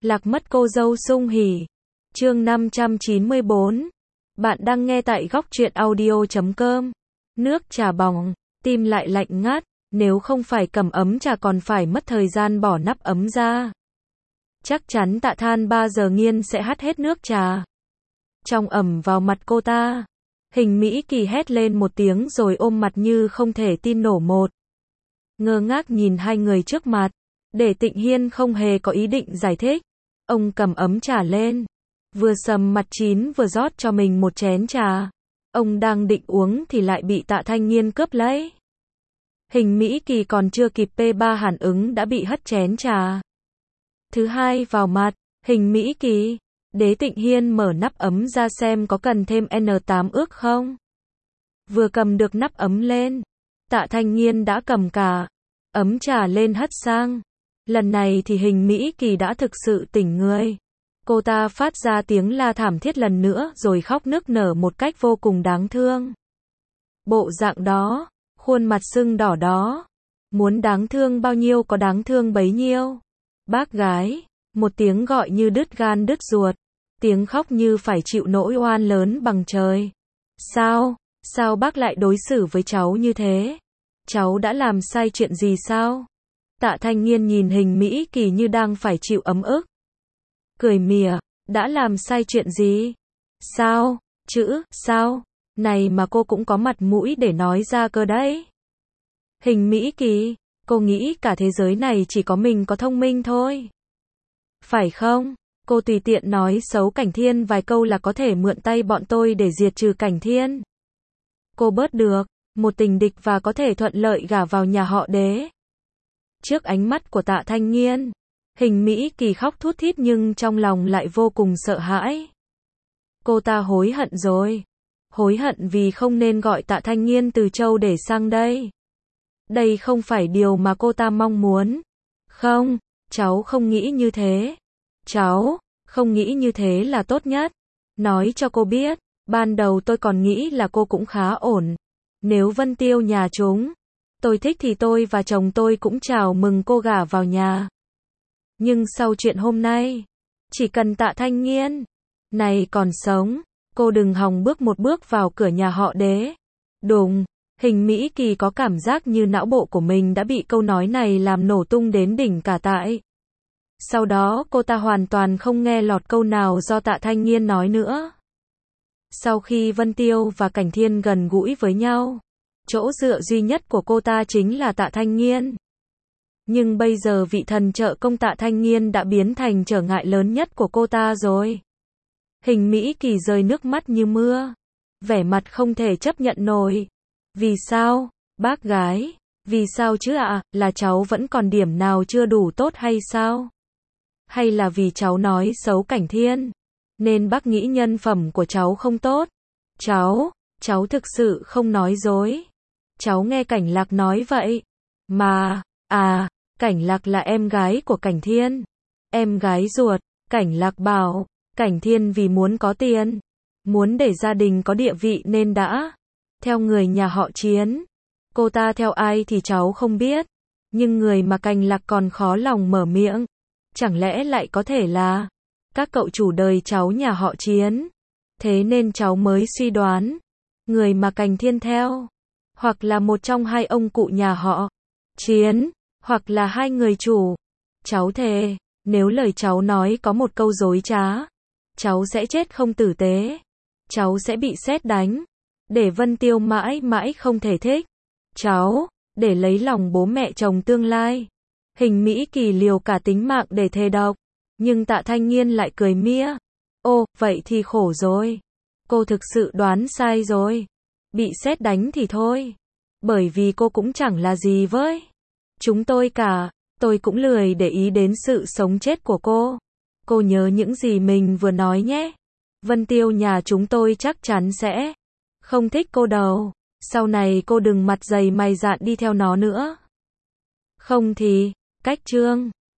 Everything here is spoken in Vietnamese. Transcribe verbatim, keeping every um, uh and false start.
Lạc mất cô dâu sung hỉ. Chương năm trăm chín mươi bốn. Bạn đang nghe tại góc truyện audio chấm com. Nước trà bỏng, tim lại lạnh ngắt, nếu không phải cầm ấm trà còn phải mất thời gian bỏ nắp ấm ra. Chắc chắn Tạ Than ba giờ nghiên sẽ hắt hết nước trà. Trong ẩm vào mặt cô ta. Hình Mỹ Kỳ hét lên một tiếng rồi ôm mặt như không thể tin nổ một. Ngơ ngác nhìn hai người trước mặt. Để Tịnh Hiên không hề có ý định giải thích. Ông cầm ấm trà lên. Vừa sầm mặt chín vừa rót cho mình một chén trà. Ông đang định uống thì lại bị Tạ Thanh Nghiên cướp lấy. Hình Mỹ Kỳ còn chưa kịp pê ba hàn ứng đã bị hất chén trà. Thứ hai vào mặt. Hình Mỹ Kỳ. Đế Tịnh Hiên mở nắp ấm ra xem có cần thêm en tám ước không. Vừa cầm được nắp ấm lên. Tạ Thanh Nghiên đã cầm cả ấm trà lên hất sang. Lần này thì Hình Mỹ Kỳ đã thực sự tỉnh người. Cô ta phát ra tiếng la thảm thiết lần nữa rồi khóc nức nở một cách vô cùng đáng thương. Bộ dạng đó, khuôn mặt sưng đỏ đó, muốn đáng thương bao nhiêu có đáng thương bấy nhiêu. Bác gái, một tiếng gọi như đứt gan đứt ruột, tiếng khóc như phải chịu nỗi oan lớn bằng trời. Sao, sao bác lại đối xử với cháu như thế? Cháu đã làm sai chuyện gì sao? Tạ Thanh Nghiên nhìn Hình Mỹ Kỳ như đang phải chịu ấm ức. Cười mỉa, đã làm sai chuyện gì? Sao? Chữ, sao? Này mà cô cũng có mặt mũi để nói ra cơ đấy. Hình Mỹ Kỳ, cô nghĩ cả thế giới này chỉ có mình có thông minh thôi. Phải không? Cô tùy tiện nói xấu Cảnh Thiên vài câu là có thể mượn tay bọn tôi để diệt trừ Cảnh Thiên. Cô bớt được, một tình địch và có thể thuận lợi gả vào nhà họ Đế. Trước ánh mắt của Tạ Thanh Nghiên, Hình Mỹ Kỳ khóc thút thít nhưng trong lòng lại vô cùng sợ hãi. Cô ta hối hận rồi. Hối hận vì không nên gọi Tạ Thanh Nghiên từ châu để sang đây. Đây không phải điều mà cô ta mong muốn. Không, cháu không nghĩ như thế. Cháu, không nghĩ như thế là tốt nhất. Nói cho cô biết, ban đầu tôi còn nghĩ là cô cũng khá ổn. Nếu Vân Tiêu nhà chúng tôi thích thì tôi và chồng tôi cũng chào mừng cô gả vào nhà. Nhưng sau chuyện hôm nay, chỉ cần Tạ Thanh Nghiên này còn sống, cô đừng hòng bước một bước vào cửa nhà họ Đế. Đùng, Hình Mỹ Kỳ có cảm giác như não bộ của mình đã bị câu nói này làm nổ tung đến đỉnh cả tại. Sau đó cô ta hoàn toàn không nghe lọt câu nào do Tạ Thanh Nghiên nói nữa. Sau khi Vân Tiêu và Cảnh Thiên gần gũi với nhau, chỗ dựa duy nhất của cô ta chính là Tạ Thanh Nghiên. Nhưng bây giờ vị thần trợ công Tạ Thanh Nghiên đã biến thành trở ngại lớn nhất của cô ta rồi. Hình Mỹ Kỳ rơi nước mắt như mưa. Vẻ mặt không thể chấp nhận nổi. Vì sao, bác gái? Vì sao chứ ạ? À, là cháu vẫn còn điểm nào chưa đủ tốt hay sao? Hay là vì cháu nói xấu Cảnh Thiên, nên bác nghĩ nhân phẩm của cháu không tốt? Cháu, cháu thực sự không nói dối. Cháu nghe Cảnh Lạc nói vậy. Mà, à, Cảnh Lạc là em gái của Cảnh Thiên. Em gái ruột. Cảnh Lạc bảo, Cảnh Thiên vì muốn có tiền, muốn để gia đình có địa vị nên đã theo người nhà họ Chiến. Cô ta theo ai thì cháu không biết, nhưng người mà Cảnh Lạc còn khó lòng mở miệng. Chẳng lẽ lại có thể là các cậu chủ đời cháu nhà họ Chiến? Thế nên cháu mới suy đoán, người mà Cảnh Thiên theo, hoặc là một trong hai ông cụ nhà họ Chiến, hoặc là hai người chủ. Cháu thề, nếu lời cháu nói có một câu dối trá, cháu sẽ chết không tử tế. Cháu sẽ bị sét đánh, để Vân Tiêu mãi mãi không thể thích cháu, để lấy lòng bố mẹ chồng tương lai. Hình Mỹ Kỳ liều cả tính mạng để thề độc, nhưng Tạ Thanh Nghiên lại cười mỉa. Ô, vậy thì khổ rồi. Cô thực sự đoán sai rồi. Bị sét đánh thì thôi, bởi vì cô cũng chẳng là gì với chúng tôi cả. Tôi cũng lười để ý đến sự sống chết của cô. Cô nhớ những gì mình vừa nói nhé. Vân Tiêu nhà chúng tôi chắc chắn sẽ không thích cô đâu. Sau này cô đừng mặt dày mày dạn đi theo nó nữa. Không thì, cách chương.